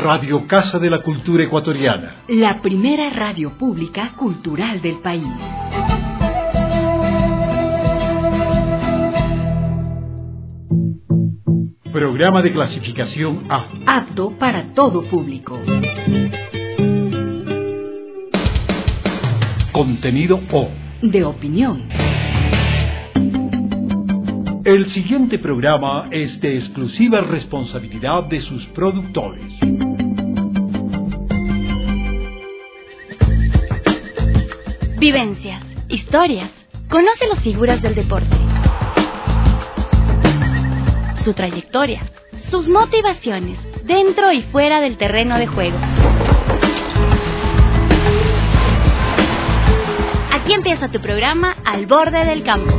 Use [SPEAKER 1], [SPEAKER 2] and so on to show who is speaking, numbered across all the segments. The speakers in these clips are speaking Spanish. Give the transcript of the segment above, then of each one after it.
[SPEAKER 1] Radio Casa de la Cultura Ecuatoriana.
[SPEAKER 2] La primera radio pública cultural del país.
[SPEAKER 1] Programa de clasificación A.
[SPEAKER 2] Apto para todo público.
[SPEAKER 1] Contenido O.
[SPEAKER 2] De opinión.
[SPEAKER 1] El siguiente programa es de exclusiva responsabilidad de sus productores.
[SPEAKER 3] Vivencias, historias. Conoce las figuras del deporte, su trayectoria, sus motivaciones, dentro y fuera del terreno de juego. Aquí empieza tu programa Al Borde del Campo.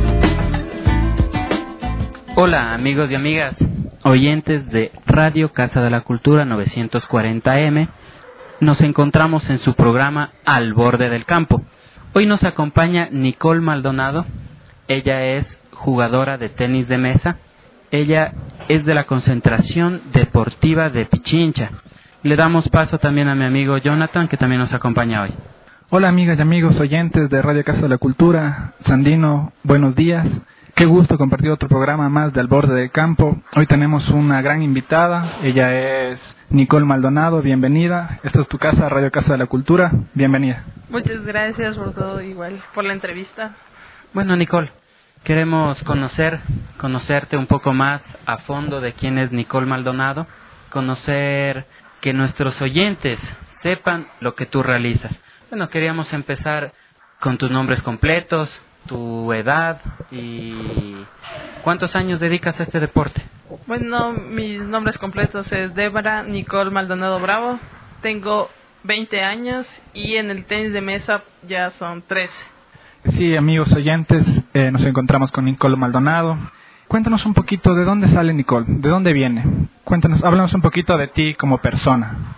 [SPEAKER 4] Hola amigos y amigas, oyentes de Radio Casa de la Cultura 940M. Nos encontramos en su programa Al Borde del Campo. Hoy nos acompaña Nicole Maldonado. Ella es jugadora de tenis de mesa. Ella es de la Concentración Deportiva de Pichincha. Le damos paso también a mi amigo Jonathan, que también nos acompaña hoy.
[SPEAKER 5] Hola amigas y amigos oyentes de Radio Casa de la Cultura. Sandino, buenos días. Qué gusto compartir otro programa más de Al Borde del Campo. Hoy tenemos una gran invitada. Ella es Nicole Maldonado. Bienvenida. Esta es tu casa, Radio Casa de la Cultura. Bienvenida.
[SPEAKER 6] Muchas gracias por todo, igual, por la entrevista.
[SPEAKER 4] Bueno, Nicole, queremos conocerte un poco más a fondo de quién es Nicole Maldonado, conocer que nuestros oyentes sepan lo que tú realizas. Bueno, queríamos empezar con tus nombres completos, tu edad y ¿cuántos años dedicas a este deporte?
[SPEAKER 6] Bueno, mis nombres completos es Débora Nicole Maldonado Bravo. Tengo 20 años y en el tenis de mesa ya son 13.
[SPEAKER 5] Sí, amigos oyentes, nos encontramos con Nicole Maldonado. Cuéntanos un poquito de dónde sale Nicole, de dónde viene. Háblanos un poquito de ti como persona.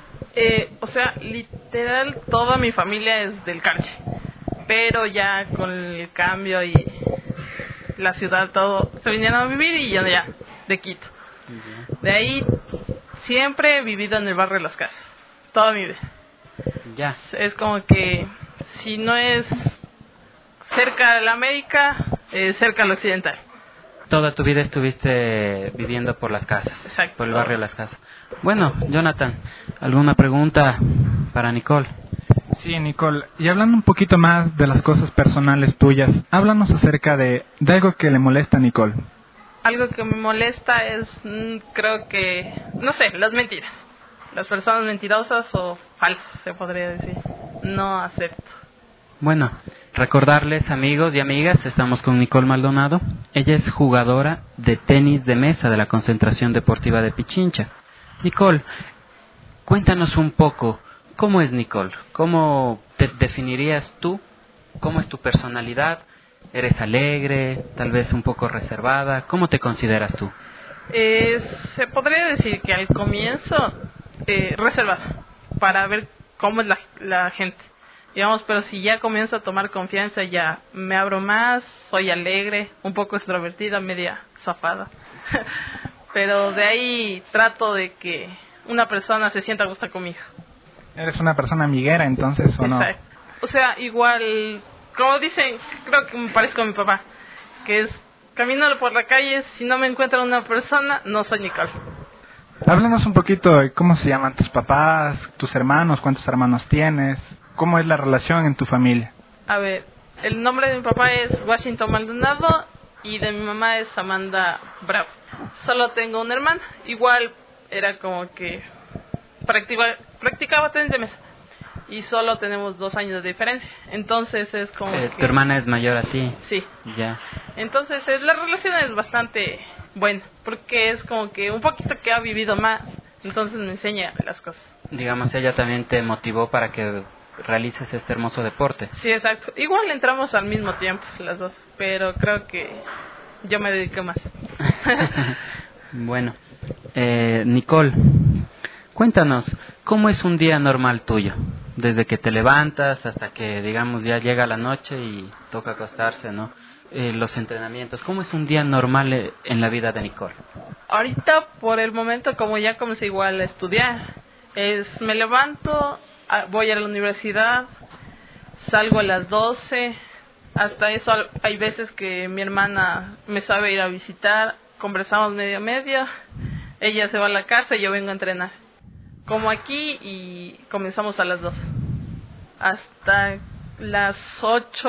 [SPEAKER 6] Literal, toda mi familia es del Carchi. Pero ya con el cambio y la ciudad, todo, se vinieron a vivir y yo ya, de Quito. De ahí, siempre he vivido en el barrio de Las Casas, toda mi vida.
[SPEAKER 4] Ya.
[SPEAKER 6] Es como que, si no es cerca de la América, cerca del occidental.
[SPEAKER 4] Toda tu vida estuviste viviendo por Las Casas.
[SPEAKER 6] Exacto.
[SPEAKER 4] Por el barrio de Las Casas. Bueno, Jonathan, ¿alguna pregunta para Nicole?
[SPEAKER 5] Sí, Nicole, y hablando un poquito más de las cosas personales tuyas, háblanos acerca de algo que le molesta a Nicole.
[SPEAKER 6] Algo que me molesta es, creo que, no sé, las mentiras. Las personas mentirosas o falsas, se podría decir. No acepto.
[SPEAKER 4] Bueno, recordarles, amigos y amigas, estamos con Nicole Maldonado. Ella es jugadora de tenis de mesa de la Concentración Deportiva de Pichincha. Nicole, cuéntanos un poco, ¿cómo es Nicole? ¿Cómo te definirías tú? ¿Cómo es tu personalidad? ¿Eres alegre? ¿Tal vez un poco reservada? ¿Cómo te consideras tú?
[SPEAKER 6] Se podría decir que al comienzo reservada, para ver cómo es la gente. Digamos, pero si ya comienzo a tomar confianza, ya me abro más, soy alegre, un poco extrovertida, media zafada. Pero de ahí trato de que una persona se sienta a gusto conmigo.
[SPEAKER 5] ¿Eres una persona amiguera entonces o no?
[SPEAKER 6] Exacto. O sea, igual, como dicen, creo que me parezco a mi papá, que es, caminando por la calle, si no me encuentro una persona, no soy Nicole.
[SPEAKER 5] Háblanos un poquito de cómo se llaman tus papás, tus hermanos, cuántos hermanos tienes, cómo es la relación en tu familia.
[SPEAKER 6] A ver, el nombre de mi papá es Washington Maldonado y de mi mamá es Amanda Bravo. Solo tengo una hermana, igual era como que practicaba tenis de mesa y solo tenemos 2 años de diferencia, entonces es como que...
[SPEAKER 4] ¿Tu hermana es mayor a ti?
[SPEAKER 6] Sí.
[SPEAKER 4] Ya.
[SPEAKER 6] Entonces la relación es bastante buena, porque es como que un poquito que ha vivido más, entonces me enseña las cosas.
[SPEAKER 4] Digamos, ella también te motivó para que realices este hermoso deporte.
[SPEAKER 6] Sí, exacto. Igual entramos al mismo tiempo las dos, pero creo que yo me dediqué más.
[SPEAKER 4] Bueno, Nicole, cuéntanos, ¿cómo es un día normal tuyo? Desde que te levantas hasta que, digamos, ya llega la noche y toca acostarse, ¿no? Los entrenamientos, ¿cómo es un día normal en la vida de Nicole?
[SPEAKER 6] Ahorita, por el momento, como ya comencé igual a estudiar, Me levanto, voy a la universidad, salgo a las 12, hasta eso hay veces que mi hermana me sabe ir a visitar, conversamos media, ella se va a la casa y yo vengo a entrenar. Como aquí y comenzamos a las 2. Hasta las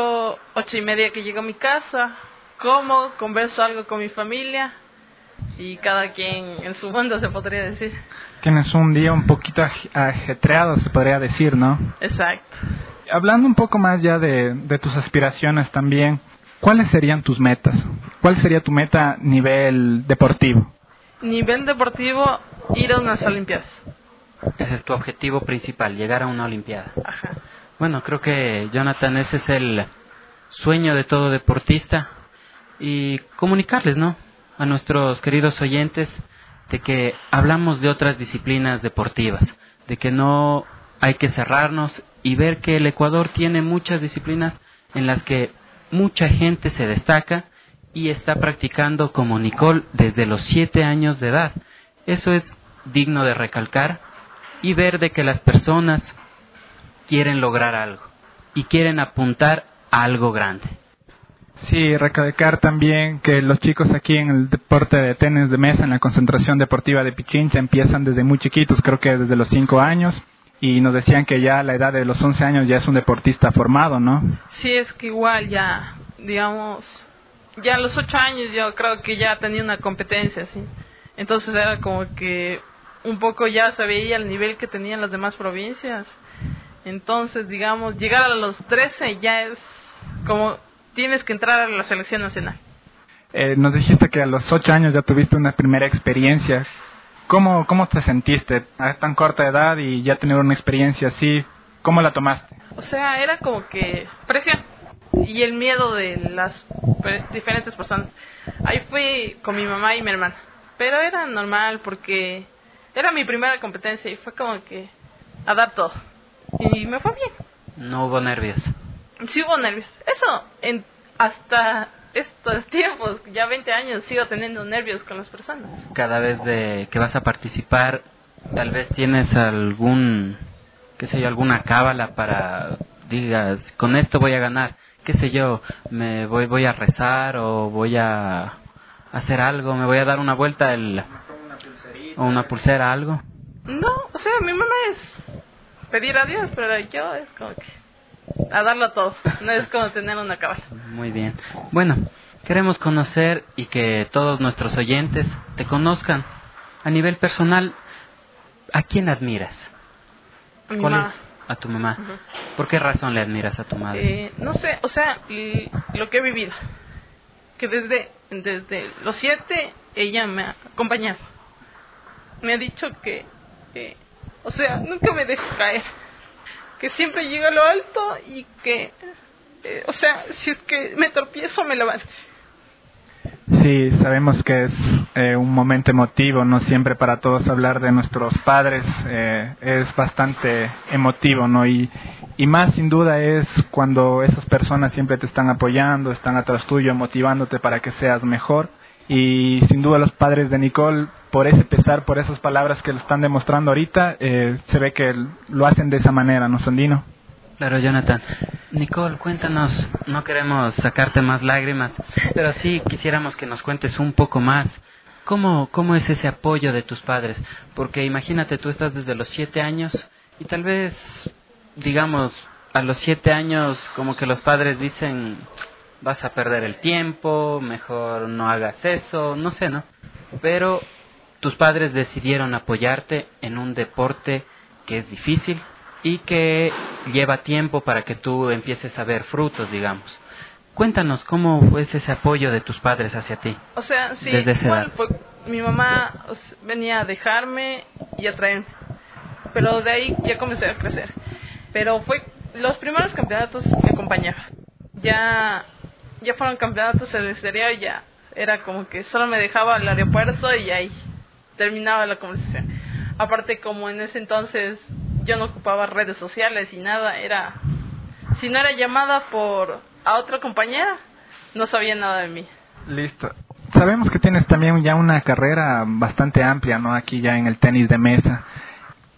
[SPEAKER 6] 8:30 que llego a mi casa, como, converso algo con mi familia y cada quien en su mundo, se podría decir.
[SPEAKER 5] Tienes un día un poquito ajetreado, se podría decir, ¿no?
[SPEAKER 6] Exacto.
[SPEAKER 5] Hablando un poco más ya de tus aspiraciones también, ¿cuáles serían tus metas? ¿Cuál sería tu meta a nivel deportivo?
[SPEAKER 6] Nivel deportivo, ir a unas Olimpiadas.
[SPEAKER 4] Ese es tu objetivo principal, llegar a una Olimpiada.
[SPEAKER 6] Ajá.
[SPEAKER 4] Bueno, creo que, Jonathan, ese es el sueño de todo deportista, y comunicarles, ¿no?, a nuestros queridos oyentes de que hablamos de otras disciplinas deportivas, de que no hay que cerrarnos y ver que el Ecuador tiene muchas disciplinas en las que mucha gente se destaca y está practicando como Nicole desde los 7 años de edad. Eso es digno de recalcar y ver de que las personas quieren lograr algo y quieren apuntar a algo grande.
[SPEAKER 5] Sí, recalcar también que los chicos aquí en el deporte de tenis de mesa, en la concentración deportiva de Pichincha, empiezan desde muy chiquitos, creo que desde los 5 años, y nos decían que ya a la edad de los 11 años ya es un deportista formado, ¿no?
[SPEAKER 6] Sí, es que igual ya, digamos, ya a los 8 años yo creo que ya tenía una competencia, ¿sí? Entonces era como que un poco ya se veía el nivel que tenían las demás provincias. Entonces, digamos, llegar a los 13 ya es como tienes que entrar a la selección nacional.
[SPEAKER 5] Nos dijiste que a los 8 años ya tuviste una primera experiencia. ¿Cómo te sentiste a tan corta edad y ya tener una experiencia así? ¿Cómo la tomaste?
[SPEAKER 6] O sea, era como que presión y el miedo de las diferentes personas. Ahí fui con mi mamá y mi hermana, pero era normal porque era mi primera competencia y fue como que a dar todo. Y me fue bien.
[SPEAKER 4] No hubo nervios.
[SPEAKER 6] Sí hubo nervios. Eso, hasta estos tiempos, ya 20 años, sigo teniendo nervios con las personas.
[SPEAKER 4] Cada vez que vas a participar, tal vez tienes alguna cábala para, digas, con esto voy a ganar, qué sé yo, voy a rezar o voy a hacer algo, me voy a dar una vuelta o una pulsera, algo.
[SPEAKER 6] No, o sea, mi mamá es pedir a Dios, pero yo es como que a darlo todo, no es como tener una cábala.
[SPEAKER 4] Muy bien. Bueno, queremos conocer y que todos nuestros oyentes te conozcan a nivel personal. ¿A quién admiras?
[SPEAKER 6] A mi mamá.
[SPEAKER 4] A tu mamá.
[SPEAKER 6] Uh-huh.
[SPEAKER 4] ¿Por qué razón le admiras a tu madre?
[SPEAKER 6] No sé, o sea, lo que he vivido, que desde los 7 ella me ha acompañado, me ha dicho que o sea, nunca me dejo caer, que siempre llega a lo alto y que, o sea, si es que me tropiezo, me levanto.
[SPEAKER 5] Sí, sabemos que es un momento emotivo, no siempre para todos hablar de nuestros padres es bastante emotivo, ¿no? Y más sin duda es cuando esas personas siempre te están apoyando, están atrás tuyo, motivándote para que seas mejor. Y sin duda los padres de Nicole, por ese pesar, por esas palabras que le están demostrando ahorita, se ve que lo hacen de esa manera, ¿no, Sandino?
[SPEAKER 4] Claro, Jonathan. Nicole, cuéntanos, no queremos sacarte más lágrimas, pero sí quisiéramos que nos cuentes un poco más. ¿Cómo es ese apoyo de tus padres? Porque imagínate, tú estás desde los 7 años y tal vez, digamos, a los 7 años como que los padres dicen, vas a perder el tiempo, mejor no hagas eso, no sé, ¿no? Pero tus padres decidieron apoyarte en un deporte que es difícil y que lleva tiempo para que tú empieces a ver frutos, digamos. Cuéntanos, ¿cómo fue ese apoyo de tus padres hacia ti?
[SPEAKER 6] O sea, sí,
[SPEAKER 4] desde esa edad.
[SPEAKER 6] Mi mamá venía a dejarme y a traerme, pero de ahí ya comencé a crecer. Pero los primeros campeonatos me acompañaba. Ya fueron campeonatos en el exterior, ya era como que solo me dejaba al aeropuerto y ahí terminaba la conversación. Aparte, como en ese entonces yo no ocupaba redes sociales y nada, si no era llamada a otra compañera, no sabía nada de mí.
[SPEAKER 5] Listo. Sabemos que tienes también ya una carrera bastante amplia, ¿no? Aquí ya en el tenis de mesa.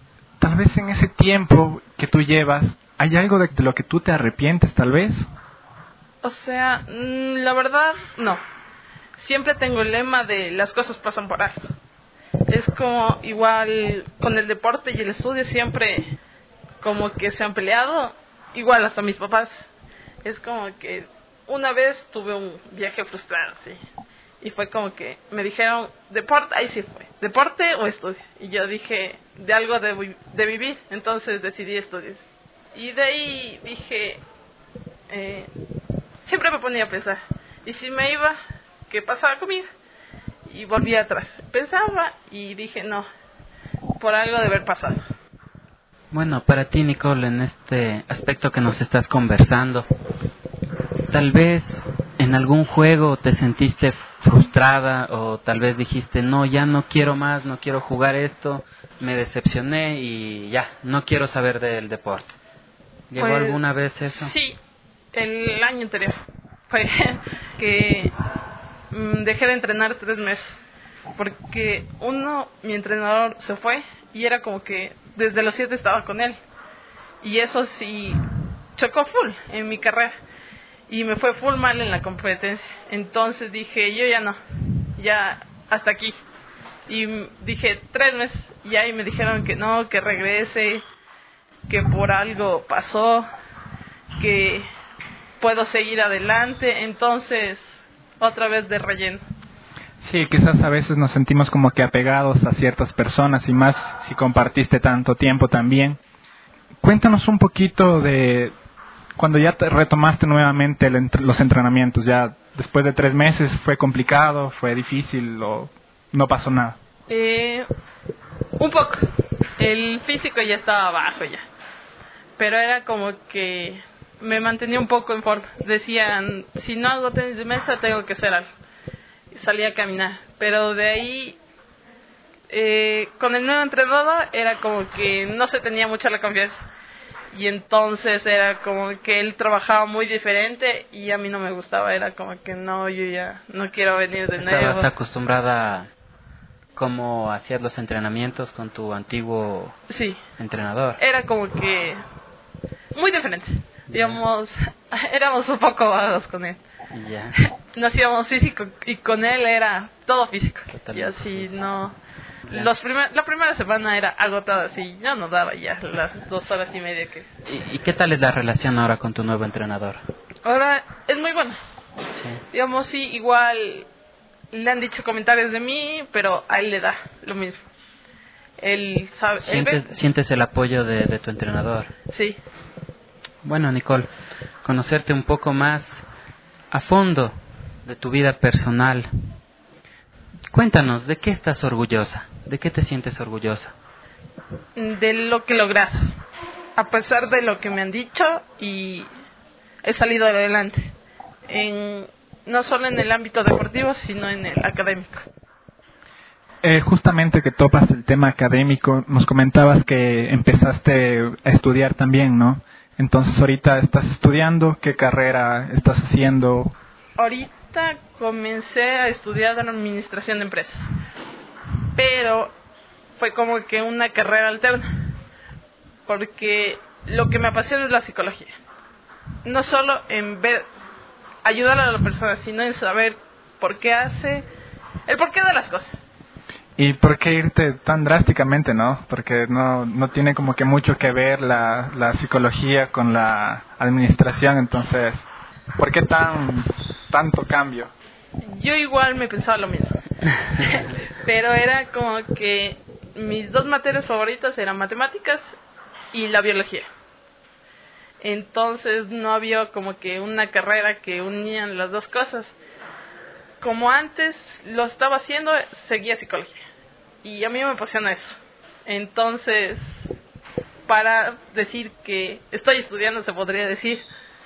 [SPEAKER 5] tal vez en ese tiempo que tú llevas, ¿hay algo de lo que tú te arrepientes tal vez?
[SPEAKER 6] O sea, la verdad, no. Siempre tengo el lema de las cosas pasan por algo. Es como igual con el deporte y el estudio, siempre como que se han peleado, igual hasta mis papás. Es como que una vez tuve un viaje frustrado, sí. Y fue como que me dijeron, deporte, ahí sí fue, deporte o estudio. Y yo dije, de algo de vivir, entonces decidí estudios. Y de ahí dije, siempre me ponía a pensar, ¿y si me iba? ¿Qué pasaba conmigo? Y volví atrás. Pensaba y dije, no, por algo de haber pasado.
[SPEAKER 4] Bueno, para ti, Nicole, en este aspecto que nos estás conversando, tal vez en algún juego te sentiste frustrada o tal vez dijiste, no, ya no quiero más, no quiero jugar esto, me decepcioné y ya, no quiero saber del deporte. ¿Llegó
[SPEAKER 6] Pues,
[SPEAKER 4] alguna vez eso?
[SPEAKER 6] Sí, el año anterior. Fue que dejé de entrenar 3 meses porque mi entrenador se fue y era como que desde los 7 estaba con él y eso sí chocó full en mi carrera y me fue full mal en la competencia. Entonces dije, yo ya no, ya hasta aquí. Y dije 3 meses y ahí me dijeron que no, que regrese, que por algo pasó, que puedo seguir adelante. Entonces otra vez de relleno.
[SPEAKER 5] Sí, quizás a veces nos sentimos como que apegados a ciertas personas y más si compartiste tanto tiempo también. Cuéntanos un poquito de cuando ya te retomaste nuevamente los entrenamientos. Ya después de 3 meses, ¿fue complicado, fue difícil o no pasó nada?
[SPEAKER 6] Un poco. El físico ya estaba bajo ya. Pero era como que me mantenía un poco en forma. Decían, si no hago tenis de mesa, tengo que hacer algo. Y salía a caminar. Pero de ahí, con el nuevo entrenador, era como que no se tenía mucha la confianza. Y entonces era como que él trabajaba muy diferente y a mí no me gustaba. Era como que no, yo ya no quiero venir de nuevo.
[SPEAKER 4] ¿Estabas acostumbrada a cómo hacías los entrenamientos con tu antiguo entrenador?
[SPEAKER 6] Era como que muy diferente. Digamos, éramos un poco vagos con él.
[SPEAKER 4] Ya.
[SPEAKER 6] No hacíamos físico y con él era todo físico.
[SPEAKER 4] Totalmente
[SPEAKER 6] y así
[SPEAKER 4] físico.
[SPEAKER 6] No.
[SPEAKER 4] Ya.
[SPEAKER 6] La primera semana era agotada, así yo no daba ya las 2 horas y media que.
[SPEAKER 4] ¿Y qué tal es la relación ahora con tu nuevo entrenador?
[SPEAKER 6] Ahora es muy buena.
[SPEAKER 4] Sí.
[SPEAKER 6] Digamos, sí, igual le han dicho comentarios de mí, pero a él le da lo mismo. Él sabe.
[SPEAKER 4] ¿Sientes el apoyo de tu entrenador?
[SPEAKER 6] Sí.
[SPEAKER 4] Bueno, Nicole, conocerte un poco más a fondo de tu vida personal. Cuéntanos, ¿de qué estás orgullosa? ¿De qué te sientes orgullosa?
[SPEAKER 6] De lo que he logrado. A pesar de lo que me han dicho, y he salido adelante. No solo en el ámbito deportivo, sino en el académico.
[SPEAKER 5] Justamente que topas el tema académico, nos comentabas que empezaste a estudiar también, ¿no? Entonces ahorita estás estudiando, ¿qué carrera estás haciendo?
[SPEAKER 6] Ahorita comencé a estudiar administración de empresas, pero fue como que una carrera alterna, porque lo que me apasiona es la psicología. No solo en ayudar a la persona, sino en saber por qué hace, el porqué de las cosas.
[SPEAKER 5] ¿Y por qué irte tan drásticamente, no? Porque no tiene como que mucho que ver la psicología con la administración, entonces, ¿por qué tanto cambio?
[SPEAKER 6] Yo igual me pensaba lo mismo, pero era como que mis 2 materias favoritas eran matemáticas y la biología. Entonces no había como que una carrera que unían las 2 cosas. Como antes lo estaba haciendo, seguía psicología. Y a mí me apasiona eso. Entonces, para decir que estoy estudiando, se podría decir,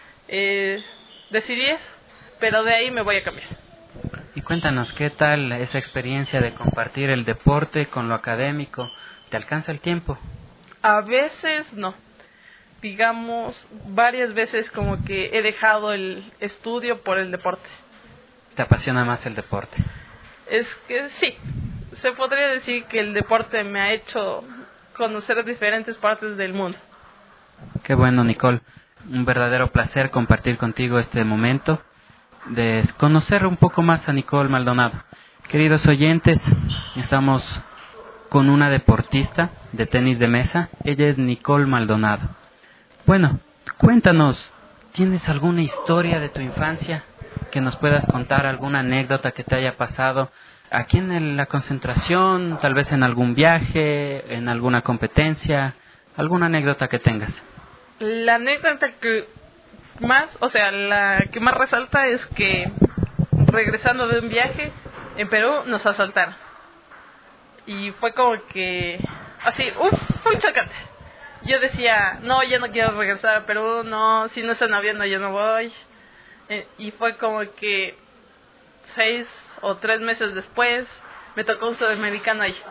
[SPEAKER 6] decidí eso, pero de ahí me voy a cambiar.
[SPEAKER 4] Y cuéntanos, ¿qué tal esa experiencia de compartir el deporte con lo académico? ¿Te alcanza el tiempo?
[SPEAKER 6] A veces no. Digamos, varias veces como que he dejado el estudio por el deporte.
[SPEAKER 4] ¿Te apasiona más el deporte?
[SPEAKER 6] Es que sí, se podría decir que el deporte me ha hecho conocer diferentes partes del mundo.
[SPEAKER 4] Qué bueno, Nicole. Un verdadero placer compartir contigo este momento de conocer un poco más a Nicole Maldonado. Queridos oyentes, estamos con una deportista de tenis de mesa. Ella es Nicole Maldonado. Bueno, cuéntanos, ¿tienes alguna historia de tu infancia que nos puedas contar, alguna anécdota que te haya pasado aquí en la concentración, tal vez en algún viaje, en alguna competencia, alguna anécdota que tengas?
[SPEAKER 6] La anécdota que más, la que más resalta es que regresando de un viaje en Perú nos asaltaron. Y fue como que así, muy chocante. Yo decía, no, ya no quiero regresar a Perú, no, si no están aviando yo no voy. Y fue como que 6 o 3 meses después me tocó un sudamericano ahí.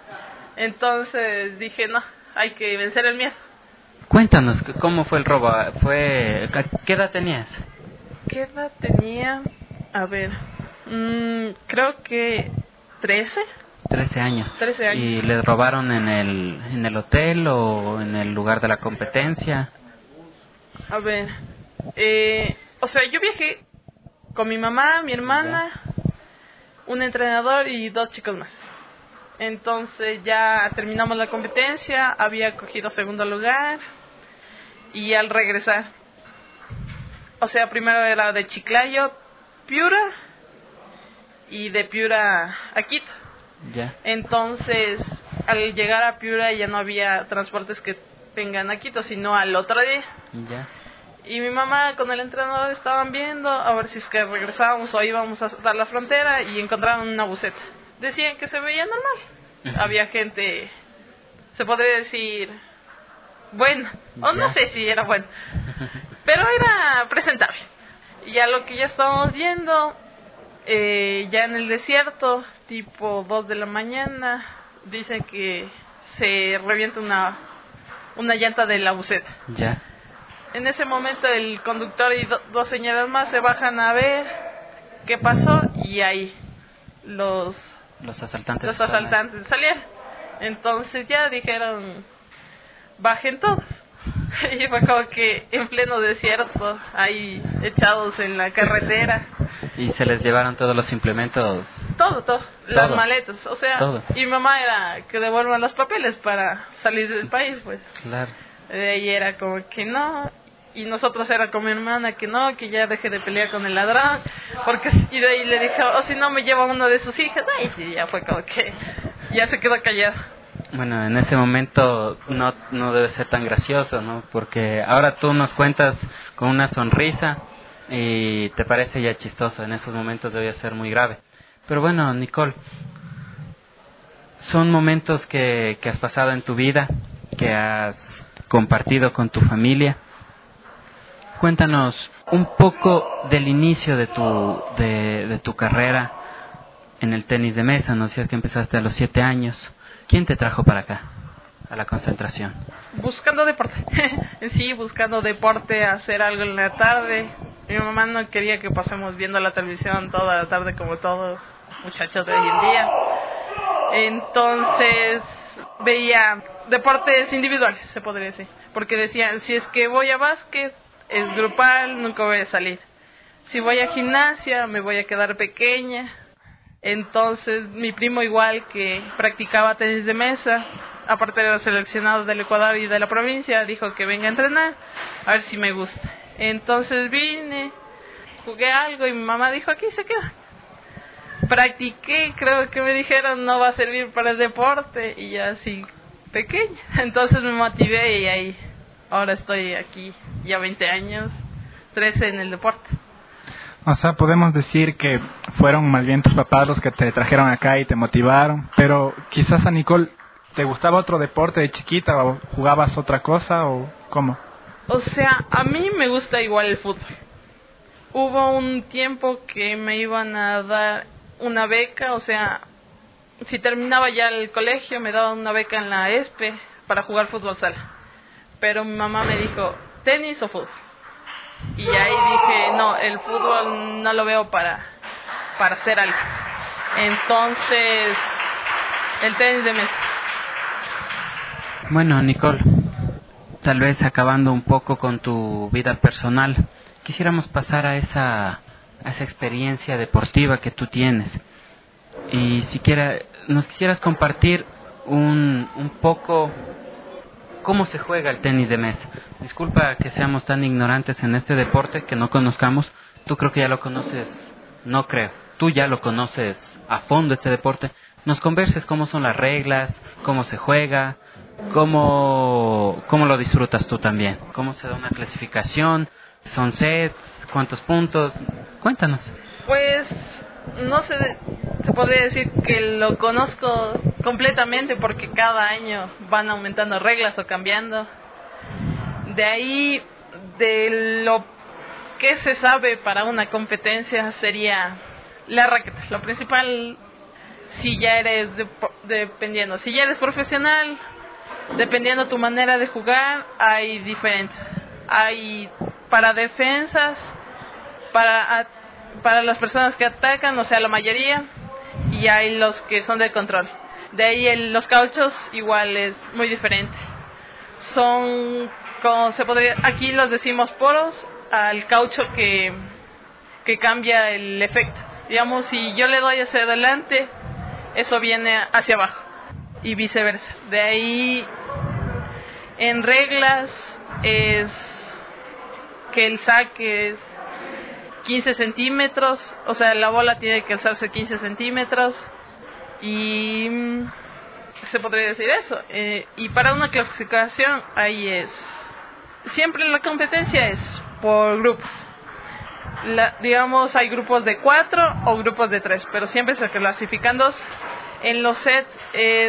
[SPEAKER 6] Entonces dije, no, hay que vencer el miedo.
[SPEAKER 4] Cuéntanos, ¿cómo fue el robo? ¿Qué edad tenías?
[SPEAKER 6] ¿Qué edad tenía? A ver, creo que 13.
[SPEAKER 4] 13 años.
[SPEAKER 6] 13 años.
[SPEAKER 4] ¿Y les robaron en el hotel o en el lugar de la competencia?
[SPEAKER 6] A ver, yo viajé con mi mamá, mi hermana, un entrenador y 2 chicos más. Entonces ya terminamos la competencia, había cogido segundo lugar y al regresar, primero era de Chiclayo, Piura y de Piura a Quito.
[SPEAKER 4] Ya.
[SPEAKER 6] Entonces al llegar a Piura ya no había transportes que vengan a Quito, sino al otro día.
[SPEAKER 4] Ya.
[SPEAKER 6] Y mi mamá con el entrenador estaban viendo a ver si es que regresábamos o íbamos a dar la frontera y encontraron una buseta. Decían que se veía normal. Había gente, se podría decir, buena, o no sé si era buena, pero era presentable. Y a lo que ya estábamos viendo, ya en el desierto, tipo 2 de la mañana, dicen que se revienta una llanta de la buseta.
[SPEAKER 4] Ya.
[SPEAKER 6] En ese momento el conductor y 2 señoras más se bajan a ver qué pasó y ahí los
[SPEAKER 4] asaltantes
[SPEAKER 6] salieron. Entonces ya dijeron, bajen todos. Y fue como que en pleno desierto, ahí echados en la carretera.
[SPEAKER 4] ¿Y se les llevaron todos los implementos?
[SPEAKER 6] Todo. Las maletas,
[SPEAKER 4] todo.
[SPEAKER 6] Y mi mamá era que devuelvan los papeles para salir del país, pues.
[SPEAKER 4] Claro.
[SPEAKER 6] De ahí era como que no, y nosotros era con mi hermana que no, que ya deje de pelear con el ladrón, y de ahí le dije, si no me lleva uno de sus hijas, y ya fue como que ya se quedó callado.
[SPEAKER 4] Bueno, en ese momento no debe ser tan gracioso, ¿no? Porque ahora tú nos cuentas con una sonrisa y te parece ya chistoso. En esos momentos debía ser muy grave. Pero bueno, Nicole, son momentos que has pasado en tu vida, que has compartido con tu familia. Cuéntanos un poco del inicio de tu carrera en el tenis de mesa. Nos decías que empezaste a los 7 años. ¿Quién te trajo para acá, a la concentración?
[SPEAKER 6] Buscando deporte. Sí, buscando deporte, hacer algo en la tarde. Mi mamá no quería que pasemos viendo la televisión toda la tarde como todos muchachos de hoy en día. Entonces veía deportes individuales, se podría decir. Porque decían, si es que voy a básquet, es grupal, nunca voy a salir. Si voy a gimnasia, me voy a quedar pequeña. Entonces mi primo, igual que practicaba tenis de mesa, aparte de los seleccionados del Ecuador y de la provincia, dijo que venga a entrenar, a ver si me gusta. Entonces vine, jugué algo y mi mamá dijo, aquí se queda. Practiqué, creo que me dijeron, no va a servir para el deporte, y ya así pequeña. Entonces me motivé y ahí, ahora estoy aquí, ya 20 años, 13 en el deporte.
[SPEAKER 5] O sea, podemos decir que fueron más bien tus papás los que te trajeron acá y te motivaron, pero quizás a Nicole, ¿te gustaba otro deporte de chiquita o jugabas otra cosa o cómo?
[SPEAKER 6] O sea, a mí me gusta igual el fútbol. Hubo un tiempo que me iban a dar una beca, o sea, si terminaba ya el colegio me daban una beca en la ESPE para jugar fútbol sala. Pero mi mamá me dijo, ¿tenis o fútbol? Y ahí dije, no, el fútbol no lo veo para hacer algo. Entonces, el tenis de mesa.
[SPEAKER 4] Bueno, Nicole, tal vez acabando un poco con tu vida personal, quisiéramos pasar a esa experiencia deportiva que tú tienes. Y siquiera nos quisieras compartir un poco cómo se juega el tenis de mesa. Disculpa que seamos tan ignorantes en este deporte, que no conozcamos. Tú creo que ya lo conoces, no creo. Tú ya lo conoces a fondo este deporte. Nos converses cómo son las reglas, cómo se juega, cómo lo disfrutas tú también. Cómo se da una clasificación, son sets, cuántos puntos. Cuéntanos.
[SPEAKER 6] Pues no sé, se podría decir que lo conozco completamente porque cada año van aumentando reglas o cambiando. De ahí, de lo que se sabe para una competencia sería la raqueta. Lo principal, si ya eres si ya eres profesional, dependiendo tu manera de jugar, hay diferentes. Hay para defensas, para las personas que atacan, o sea, la mayoría, y hay los que son de control. De ahí los cauchos igual es muy diferente. Son, como se podría, aquí los decimos poros, al caucho que cambia el efecto. Digamos, si yo le doy hacia adelante, eso viene hacia abajo, y viceversa. De ahí, en reglas, es que el saque es 15 centímetros, o sea, la bola tiene que alzarse 15 centímetros, y se podría decir eso. Y para una clasificación, ahí es, siempre la competencia es por grupos. Digamos, hay grupos de 4 o grupos de 3, pero siempre se clasifican 2. En los sets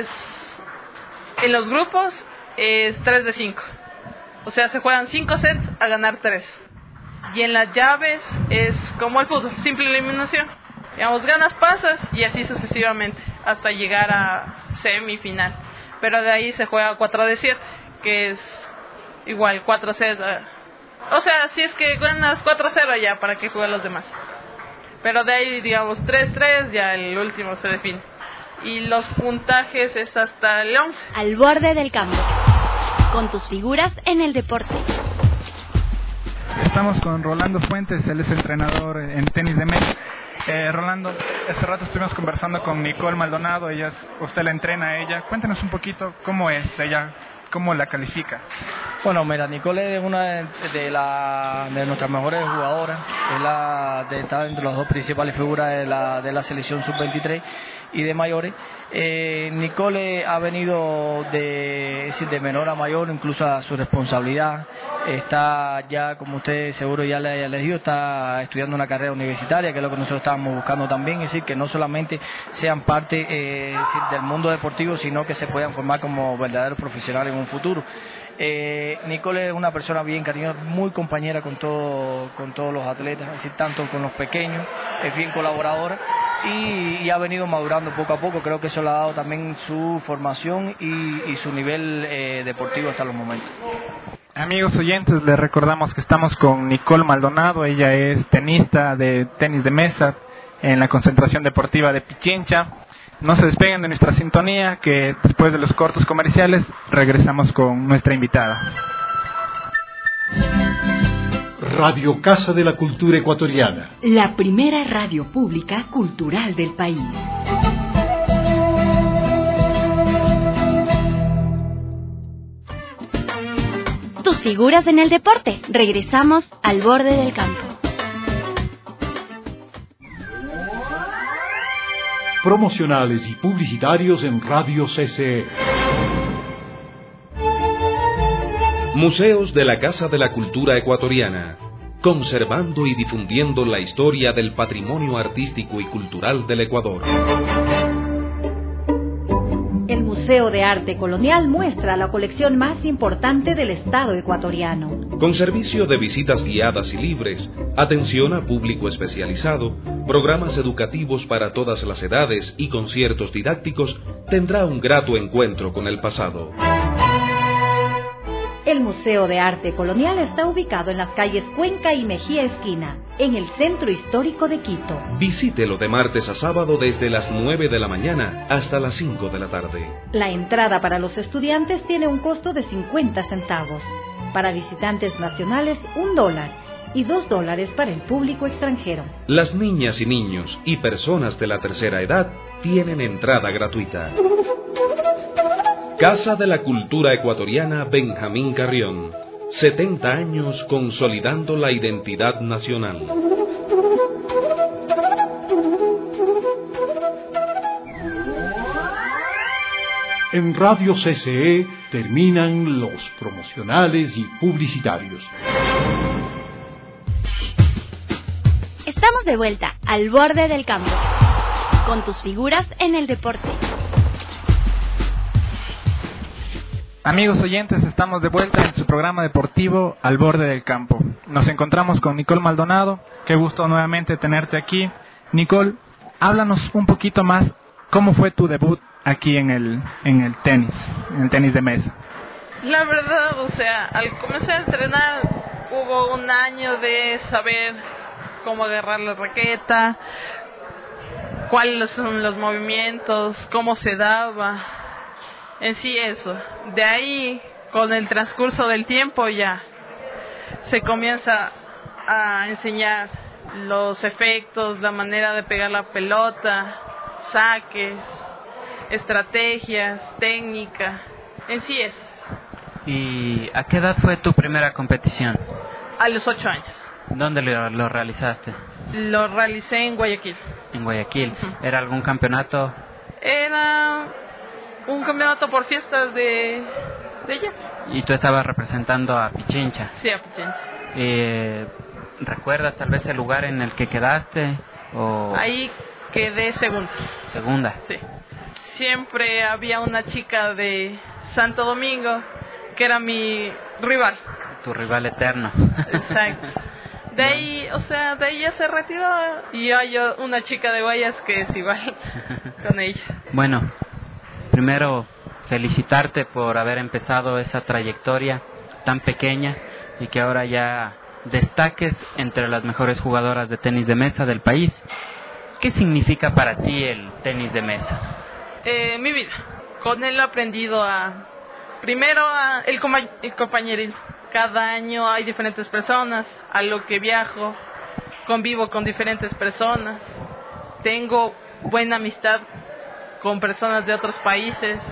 [SPEAKER 6] en los grupos es 3 de 5. O sea, se juegan 5 sets a ganar 3. Y en las llaves es como el fútbol, simple eliminación. Digamos, ganas, pasas y así sucesivamente hasta llegar a semifinal. Pero de ahí se juega 4 de 7, que es igual 4 sets. O sea, si es que ganas 4-0 ya, ¿para qué juegan los demás? Pero de ahí, digamos, 3-3, ya el último se define. Y los puntajes es hasta el 11.
[SPEAKER 3] Al borde del campo, con tus figuras en el deporte.
[SPEAKER 5] Estamos con Rolando Fuentes, él es entrenador en tenis de mesa. Rolando, hace rato estuvimos conversando con Nicole Maldonado, usted la entrena a ella. Cuéntanos un poquito cómo es ella, cómo la califica.
[SPEAKER 7] Bueno, mira, Nicole es una de nuestras mejores jugadoras, está entre las 2 principales figuras de la selección sub-23 y de mayores. Nicole ha venido de menor a mayor, incluso a su responsabilidad. Está ya, como usted seguro ya le dijo, está estudiando una carrera universitaria, que es lo que nosotros estábamos buscando también, es decir, que no solamente sean parte del mundo deportivo, sino que se puedan formar como verdaderos profesionales en un futuro. Nicole es una persona bien cariñosa, muy compañera con todos los atletas, es decir, tanto con los pequeños, es bien colaboradora y ha venido madurando poco a poco. Creo que eso le ha dado también su formación y su nivel deportivo hasta los momentos.
[SPEAKER 5] Amigos oyentes, les recordamos que estamos con Nicole Maldonado. Ella es tenista de tenis de mesa en la concentración deportiva de Pichincha. No se despeguen de nuestra sintonía, que después de los cortos comerciales regresamos con nuestra invitada.
[SPEAKER 1] Radio Casa de la Cultura Ecuatoriana.
[SPEAKER 2] La primera radio pública cultural del país.
[SPEAKER 3] Tus figuras en el deporte. Regresamos al borde del campo.
[SPEAKER 1] Promocionales y publicitarios en Radio CCE.
[SPEAKER 8] Museos de la Casa de la Cultura Ecuatoriana, conservando y difundiendo la historia del patrimonio artístico y cultural del Ecuador.
[SPEAKER 9] El Museo de Arte Colonial muestra la colección más importante del Estado ecuatoriano.
[SPEAKER 8] Con servicio de visitas guiadas y libres, atención a público especializado, programas educativos para todas las edades y conciertos didácticos, tendrá un grato encuentro con el pasado.
[SPEAKER 9] El Museo de Arte Colonial está ubicado en las calles Cuenca y Mejía Esquina, en el centro histórico de Quito.
[SPEAKER 8] Visítelo de martes a sábado desde las 9 de la mañana hasta las 5 de la tarde.
[SPEAKER 9] La entrada para los estudiantes tiene un costo de 50 centavos. Para visitantes nacionales, $1 y $2 para el público extranjero.
[SPEAKER 8] Las niñas y niños y personas de la tercera edad tienen entrada gratuita. Casa de la Cultura Ecuatoriana Benjamín Carrión. 70 años consolidando la identidad nacional.
[SPEAKER 1] En Radio CCE terminan los promocionales y publicitarios.
[SPEAKER 3] Estamos de vuelta al borde del campo, con tus figuras en el deporte.
[SPEAKER 5] Amigos oyentes, estamos de vuelta en su programa deportivo Al Borde del Campo. Nos encontramos con Nicole Maldonado. Qué gusto nuevamente tenerte aquí. Nicole, háblanos un poquito más, ¿cómo fue tu debut aquí en el tenis de mesa?
[SPEAKER 6] La verdad, al comenzar a entrenar hubo un año de saber cómo agarrar la raqueta, cuáles son los movimientos, cómo se daba. En sí eso. De ahí, con el transcurso del tiempo ya se comienza a enseñar los efectos, la manera de pegar la pelota, saques, estrategias, técnica. En sí eso.
[SPEAKER 4] ¿Y a qué edad fue tu primera competición?
[SPEAKER 6] A los 8 años.
[SPEAKER 4] ¿Dónde lo realizaste?
[SPEAKER 6] Lo realicé en Guayaquil.
[SPEAKER 4] En Guayaquil. ¿Era algún campeonato?
[SPEAKER 6] Era un campeonato por fiestas de ella.
[SPEAKER 4] ¿Y tú estabas representando a Pichincha?
[SPEAKER 6] Sí, a Pichincha.
[SPEAKER 4] ¿Recuerdas tal vez el lugar en el que quedaste? O...
[SPEAKER 6] Ahí quedé segunda.
[SPEAKER 4] ¿Segunda?
[SPEAKER 6] Sí. Siempre había una chica de Santo Domingo que era mi rival.
[SPEAKER 4] Tu rival eterno.
[SPEAKER 6] Exacto. De ahí ya se retiró y hay una chica de Guayas que es igual con ella.
[SPEAKER 4] Bueno, primero felicitarte por haber empezado esa trayectoria tan pequeña y que ahora ya destaques entre las mejores jugadoras de tenis de mesa del país. ¿Qué significa para ti el tenis de mesa?
[SPEAKER 6] Mi vida. Con él he aprendido el compañerismo. Cada año hay diferentes personas, a lo que viajo, convivo con diferentes personas, tengo buena amistad con personas de otros países,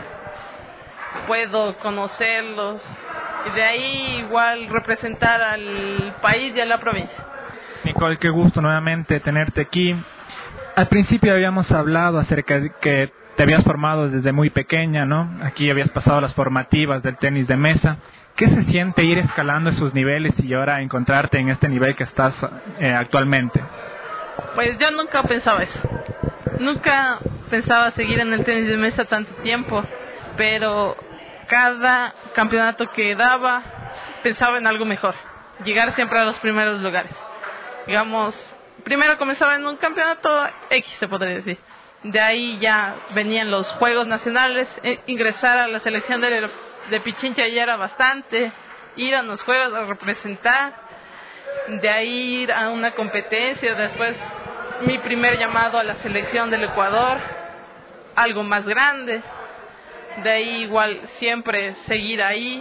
[SPEAKER 6] puedo conocerlos y de ahí igual representar al país y a la provincia.
[SPEAKER 5] Nicole, qué gusto nuevamente tenerte aquí. Al principio habíamos hablado acerca de que te habías formado desde muy pequeña, ¿no? Aquí habías pasado las formativas del tenis de mesa. ¿Qué se siente ir escalando esos niveles y ahora encontrarte en este nivel que estás actualmente?
[SPEAKER 6] Pues yo nunca pensaba eso. Nunca pensaba seguir en el tenis de mesa tanto tiempo, pero cada campeonato que daba pensaba en algo mejor. Llegar siempre a los primeros lugares. Digamos, primero comenzaba en un campeonato X, se podría decir. De ahí ya venían los Juegos Nacionales, ingresar a la selección de Pichincha ya era bastante, ir a los Juegos a representar, de ahí ir a una competencia, después mi primer llamado a la selección del Ecuador, algo más grande, de ahí igual siempre seguir ahí,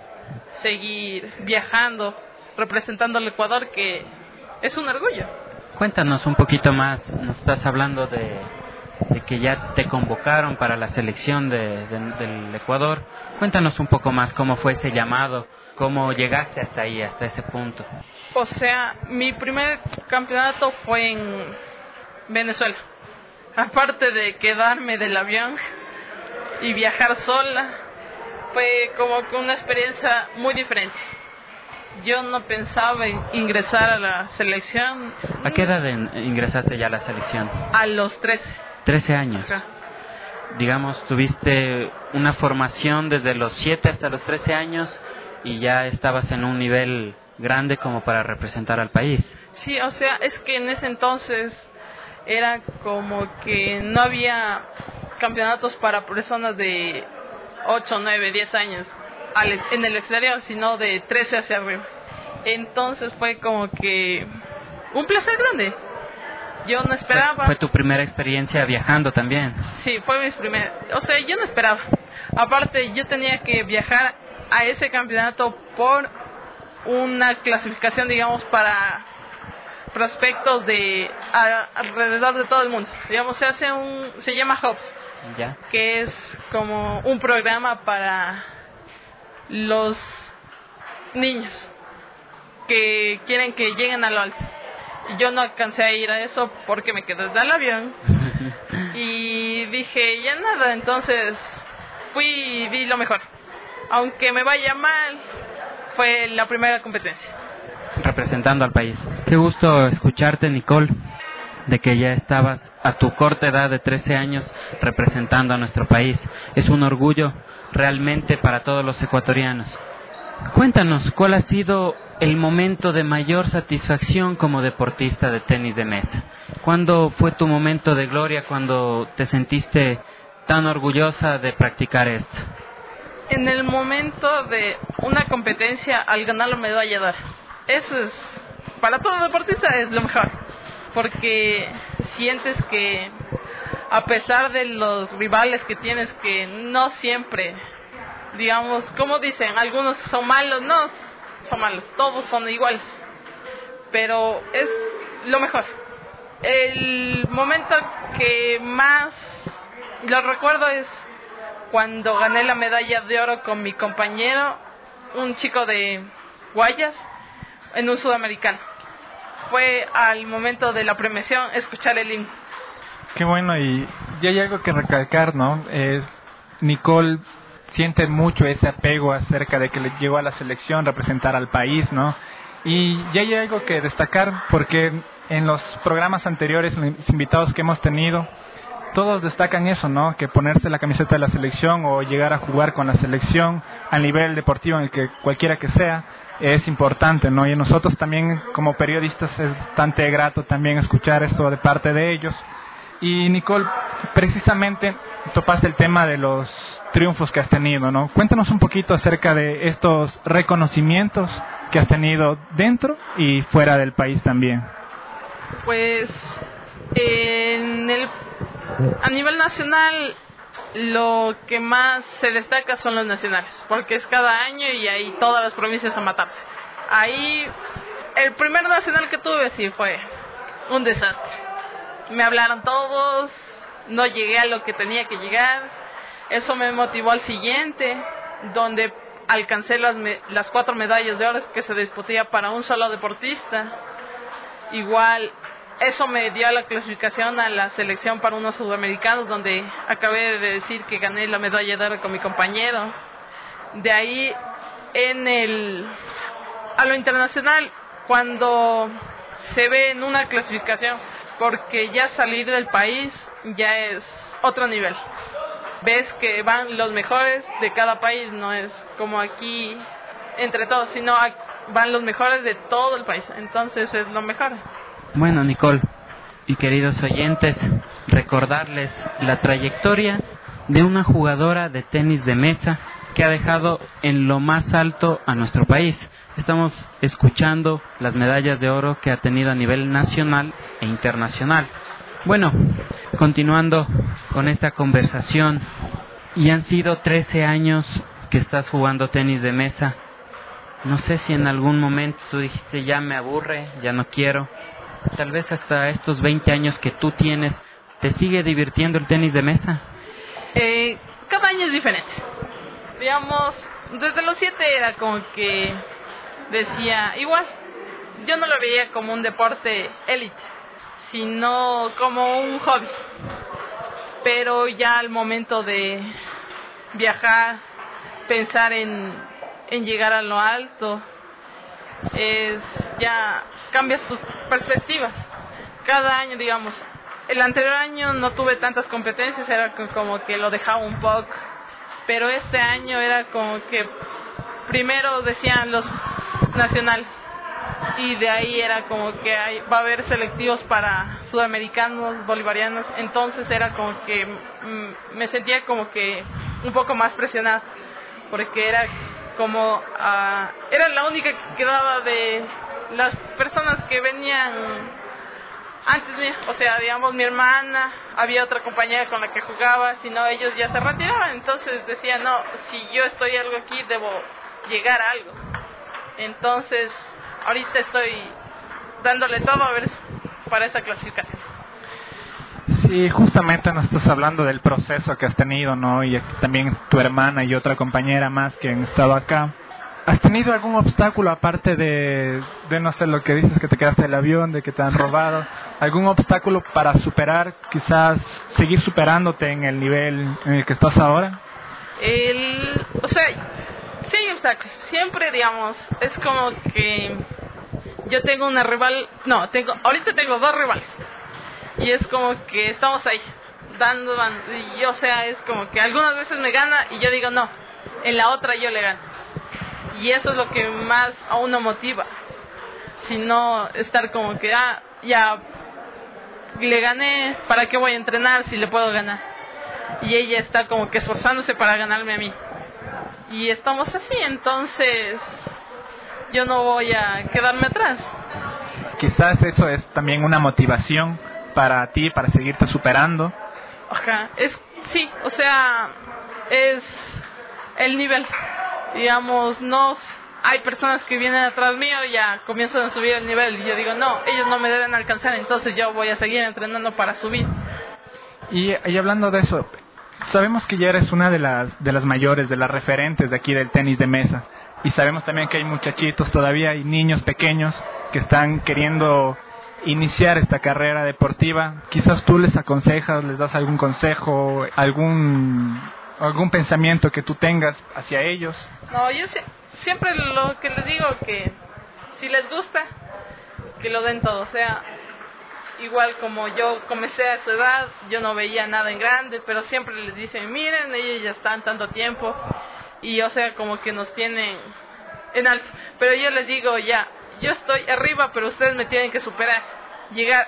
[SPEAKER 6] seguir viajando, representando al Ecuador, que es un orgullo.
[SPEAKER 4] Cuéntanos un poquito más, nos estás hablando de que ya te convocaron para la selección del Ecuador. Cuéntanos un poco más cómo fue ese llamado, cómo llegaste hasta ahí, hasta ese punto.
[SPEAKER 6] Mi primer campeonato fue en Venezuela. Aparte de quedarme del avión y viajar sola, fue como que una experiencia muy diferente. Yo no pensaba en ingresar a la selección.
[SPEAKER 4] ¿A qué edad ingresaste ya a la selección?
[SPEAKER 6] A los 13.
[SPEAKER 4] 13 años.
[SPEAKER 6] Ajá.
[SPEAKER 4] Digamos, tuviste una formación desde los 7 hasta los 13 años y ya estabas en un nivel grande como para representar al país.
[SPEAKER 6] Sí, es que en ese entonces era como que no había campeonatos para personas de 8, 9, 10 años. en el exterior, sino de 13 hacia arriba. Entonces fue como que un placer grande. Yo no esperaba.
[SPEAKER 4] ¿Fue tu primera experiencia viajando también?
[SPEAKER 6] Sí, fue mi primera. O sea, yo no esperaba. Aparte, yo tenía que viajar a ese campeonato por una clasificación, digamos, para prospectos de alrededor de todo el mundo. Digamos, se llama Hubs,
[SPEAKER 4] ¿ya?
[SPEAKER 6] Que es como un programa para los niños que quieren que lleguen a lo alto. Y yo no alcancé a ir a eso porque me quedé del avión. Y dije, ya nada, entonces fui y vi lo mejor. Aunque me vaya mal, fue la primera competencia.
[SPEAKER 4] Representando al país. Qué gusto escucharte, Nicole, de que ya estabas a tu corta edad de 13 años representando a nuestro país. Es un orgullo realmente para todos los ecuatorianos. Cuéntanos, ¿cuál ha sido el momento de mayor satisfacción como deportista de tenis de mesa? ¿Cuándo fue tu momento de gloria, cuando te sentiste tan orgullosa de practicar esto?
[SPEAKER 6] En el momento de una competencia al ganar la medalla de oro. Eso es, para todo deportista es lo mejor, porque sientes que a pesar de los rivales que tienes, que no siempre, digamos, como dicen, algunos son malos, no son malos, todos son iguales, pero es lo mejor. El momento que más lo recuerdo es cuando gané la medalla de oro con mi compañero, un chico de Guayas, en un sudamericano. Fue al momento de la premiación escuchar el himno.
[SPEAKER 5] Qué bueno, y ya hay algo que recalcar, ¿no? Nicole siente mucho ese apego acerca de que le llegó a la selección representar al país, ¿no? Y ya hay algo que destacar, porque en los programas anteriores, los invitados que hemos tenido, todos destacan eso, ¿no? Que ponerse la camiseta de la selección o llegar a jugar con la selección a nivel deportivo, en el que cualquiera que sea, es importante, ¿no? Y a nosotros también como periodistas es bastante grato también escuchar esto de parte de ellos. Y Nicole, precisamente topaste el tema de los triunfos que has tenido, ¿no? Cuéntanos un poquito acerca de estos reconocimientos que has tenido dentro y fuera del país también.
[SPEAKER 6] Pues a nivel nacional lo que más se destaca son los nacionales, porque es cada año y ahí todas las provincias a matarse. Ahí el primer nacional que tuve sí fue un desastre. Me hablaron todos, no llegué a lo que tenía que llegar. Eso me motivó al siguiente, donde alcancé las 4 medallas de oro que se disputía para un solo deportista. Igual eso me dio la clasificación a la selección para unos sudamericanos, donde acabé de decir que gané la medalla de oro con mi compañero. De ahí a lo internacional, cuando se ve en una clasificación, porque ya salir del país ya es otro nivel. Ves que van los mejores de cada país, no es como aquí entre todos, sino van los mejores de todo el país, entonces es lo mejor.
[SPEAKER 4] Bueno, Nicole y queridos oyentes, recordarles la trayectoria de una jugadora de tenis de mesa que ha dejado en lo más alto a nuestro país. Estamos escuchando las medallas de oro que ha tenido a nivel nacional e internacional. Bueno, continuando con esta conversación, y han sido 13 años que estás jugando tenis de mesa. No sé si en algún momento tú dijiste, ya me aburre, ya no quiero. Tal vez hasta estos 20 años que tú tienes, ¿te sigue divirtiendo el tenis de mesa?
[SPEAKER 6] Cada año es diferente. Digamos, desde los 7 era como que decía, igual, yo no lo veía como un deporte élite, sino como un hobby. Pero ya al momento de viajar, pensar en llegar a lo alto, ya cambias tus perspectivas. Cada año, digamos, el anterior año no tuve tantas competencias, era como que lo dejaba un poco, pero este año era como que primero decían los nacionales y de ahí era como que va a haber selectivos para sudamericanos, bolivarianos, entonces era como que me sentía como que un poco más presionado, porque era como era la única que quedaba de las personas que venían antes mío, o sea, digamos mi hermana, había otra compañera con la que jugaba, si no ellos ya se retiraban, entonces decía, no, si yo estoy algo aquí debo llegar a algo. Entonces ahorita estoy dándole todo a ver para esa clasificación.
[SPEAKER 5] Sí, justamente nos estás hablando del proceso que has tenido, ¿no? Y también tu hermana y otra compañera más que han estado acá. ¿Has tenido algún obstáculo aparte de no sé, lo que dices, que te quedaste del avión, de que te han robado? ¿Algún obstáculo para superar, quizás seguir superándote en el nivel en el que estás ahora?
[SPEAKER 6] O sea, sí hay obstáculos. Siempre, digamos, es como que yo tengo una rival, ahorita tengo 2 rivales. Y es como que estamos ahí, dando, y o sea, es como que algunas veces me gana y yo digo no, en la otra yo le gano. Y eso es lo que más a uno motiva, sino estar como que, ya le gané, ¿para qué voy a entrenar si le puedo ganar? Y ella está como que esforzándose para ganarme a mí. Y estamos así, entonces yo no voy a quedarme atrás.
[SPEAKER 5] Quizás eso es también una motivación para ti, para seguirte superando.
[SPEAKER 6] Ajá, sí, o sea, es el nivel. Digamos, hay personas que vienen atrás mío y ya comienzan a subir el nivel. Y yo digo, no, ellos no me deben alcanzar, entonces yo voy a seguir entrenando para subir.
[SPEAKER 5] Y hablando de eso, sabemos que ya eres una de las mayores, de las referentes de aquí del tenis de mesa. Y sabemos también que hay muchachitos todavía, hay niños pequeños que están queriendo iniciar esta carrera deportiva. Quizás tú les aconsejas, les das algún consejo, algún pensamiento que tú tengas hacia ellos.
[SPEAKER 6] No, yo siempre lo que les digo, que si les gusta, que lo den todo. O sea, igual como yo comencé a su edad, yo no veía nada en grande, pero siempre les dicen, miren, ellos ya están tanto tiempo, y o sea, como que nos tienen en alto. Pero yo les digo, ya, yo estoy arriba, pero ustedes me tienen que superar, llegar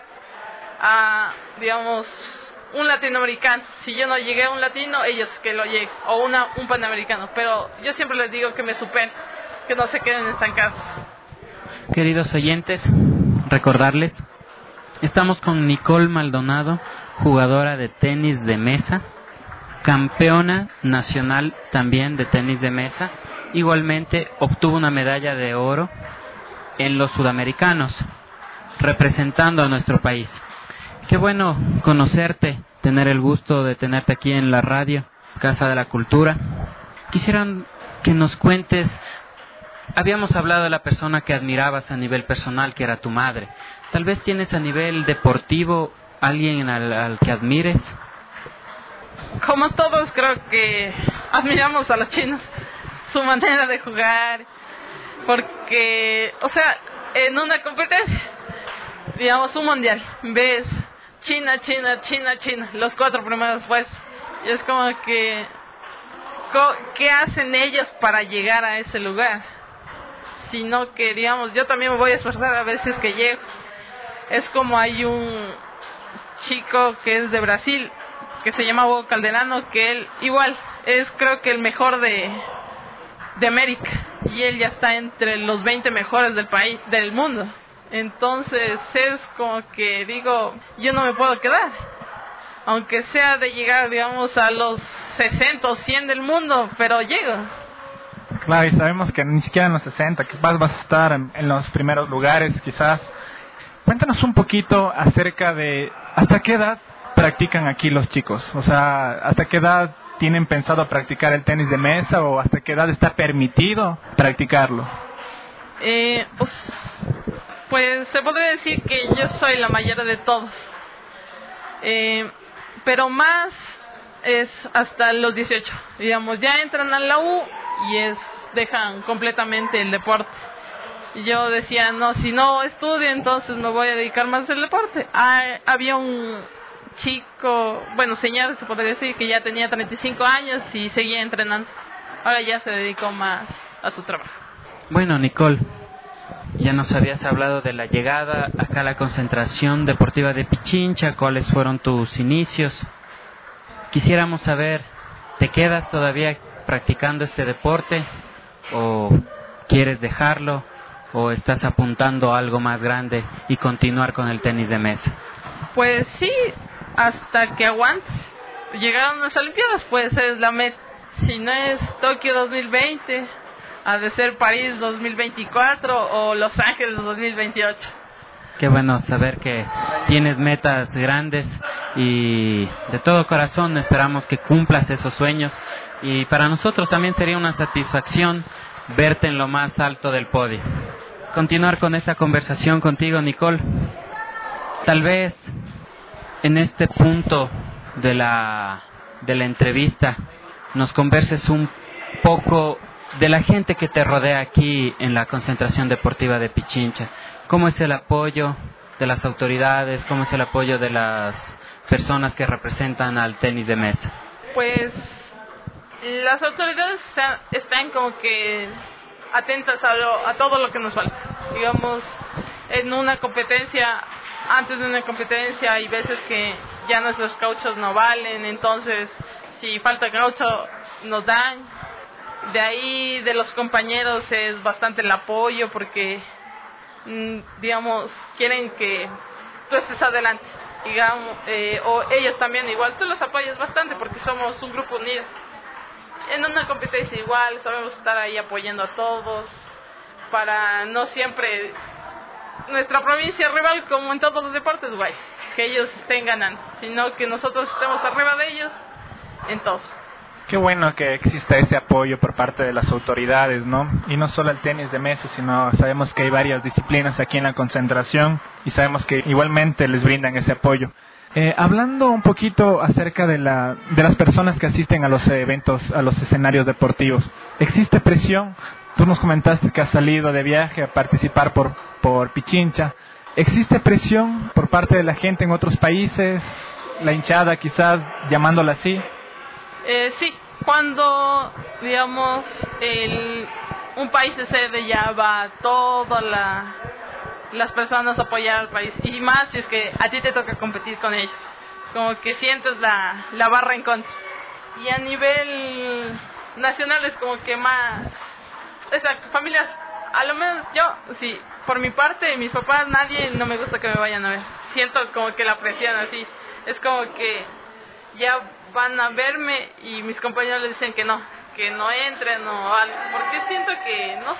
[SPEAKER 6] a, digamos, un latinoamericano. Si yo no llegué a un latino, ellos que lo lleguen, o un panamericano. Pero yo siempre les digo que me superen, que no se queden estancados.
[SPEAKER 4] Queridos oyentes, recordarles, estamos con Nicole Maldonado, jugadora de tenis de mesa, campeona nacional también de tenis de mesa. Igualmente obtuvo una medalla de oro en los sudamericanos, representando a nuestro país. Qué bueno conocerte, tener el gusto de tenerte aquí en la radio, Casa de la Cultura. Quisieran que nos cuentes, habíamos hablado de la persona que admirabas a nivel personal, que era tu madre. Tal vez tienes a nivel deportivo alguien al que admires.
[SPEAKER 6] Como todos, creo que admiramos a los chinos, su manera de jugar, porque, o sea, en una competencia, digamos un mundial, ves China, los 4 primeros puestos, y es como que, ¿qué hacen ellos para llegar a ese lugar? Sino que, digamos, yo también me voy a esforzar a ver si es que llego. Es como hay un chico que es de Brasil, que se llama Hugo Calderano, que él igual es, creo que el mejor de América, y él ya está entre los 20 mejores del país, del mundo. Entonces es como que digo, yo no me puedo quedar, aunque sea de llegar, digamos, a los 60 o 100 del mundo, pero llego.
[SPEAKER 5] Claro, y sabemos que ni siquiera en los 60, que vas a estar en los primeros lugares quizás. Cuéntanos un poquito acerca de hasta qué edad practican aquí los chicos, o sea, hasta qué edad tienen pensado practicar el tenis de mesa, o hasta qué edad está permitido practicarlo.
[SPEAKER 6] Pues se podría decir que yo soy la mayor de todos, pero más es hasta los 18, digamos, ya entran a la U y dejan completamente el deporte. Y yo decía, no, si no estudio, entonces me voy a dedicar más al deporte. Había un chico, bueno, señor, se podría decir, que ya tenía 35 años y seguía entrenando. Ahora ya se dedicó más a su trabajo.
[SPEAKER 4] Bueno, Nicole, ya nos habías hablado de la llegada acá a la concentración deportiva de Pichincha, cuáles fueron tus inicios. Quisiéramos saber, ¿te quedas todavía practicando este deporte? o quieres dejarlo o estás apuntando a algo más grande y continuar con el tenis de mesa?
[SPEAKER 6] Pues sí, hasta que aguantes. Llegar a unas Olimpiadas, pues es la meta. Si no es Tokio 2020, ha de ser París 2024 o Los Ángeles 2028.
[SPEAKER 4] Qué bueno saber que tienes metas grandes y de todo corazón esperamos que cumplas esos sueños, y para nosotros también sería una satisfacción verte en lo más alto del podio. Continuar con esta conversación contigo, Nicole. Tal vez en este punto de la entrevista nos converses un poco de la gente que te rodea aquí en la concentración deportiva de Pichincha. ¿Cómo es el apoyo de las autoridades? ¿Cómo es el apoyo de las personas que representan al tenis de mesa?
[SPEAKER 6] Pues las autoridades están como que atentas a todo lo que nos falta. Digamos, en una competencia, antes de una competencia hay veces que ya nuestros cauchos no valen, entonces si falta caucho nos dan. De ahí de los compañeros es bastante el apoyo porque digamos quieren que tú estés adelante, digamos, o ellos también igual, tú los apoyas bastante porque somos un grupo unido. En una competencia igual sabemos estar ahí apoyando a todos para no siempre nuestra provincia rival, como en todos los deportes, guays, que ellos estén ganando, sino que nosotros estemos arriba de ellos en todo.
[SPEAKER 5] Qué bueno que exista ese apoyo por parte de las autoridades, ¿no? Y no solo el tenis de mesa, sino sabemos que hay varias disciplinas aquí en la concentración y sabemos que igualmente les brindan ese apoyo. Hablando un poquito acerca de las personas que asisten a los eventos, a los escenarios deportivos, ¿existe presión? Tú nos comentaste que has salido de viaje a participar por Pichincha. ¿Existe presión por parte de la gente en otros países? La hinchada quizás, llamándola así.
[SPEAKER 6] Sí, cuando, digamos, un país de sede ya va todas las personas a apoyar al país, y más si es que a ti te toca competir con ellos, como que sientes la barra en contra. Y a nivel nacional es como que más, exacto, familias, a lo menos yo, sí, por mi parte, mis papás, nadie, no me gusta que me vayan a ver, siento como que la presión así, es como que ya van a verme y mis compañeros les dicen que no entren o algo, porque siento que, no